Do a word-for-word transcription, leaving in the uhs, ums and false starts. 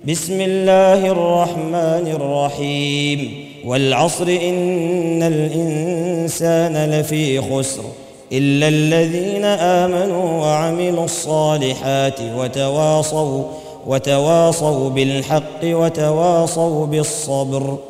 بسم الله الرحمن الرحيم والعصر إن الإنسان لفي خسر إلا الذين آمنوا وعملوا الصالحات وتواصوا وتواصوا بالحق وتواصوا بالصبر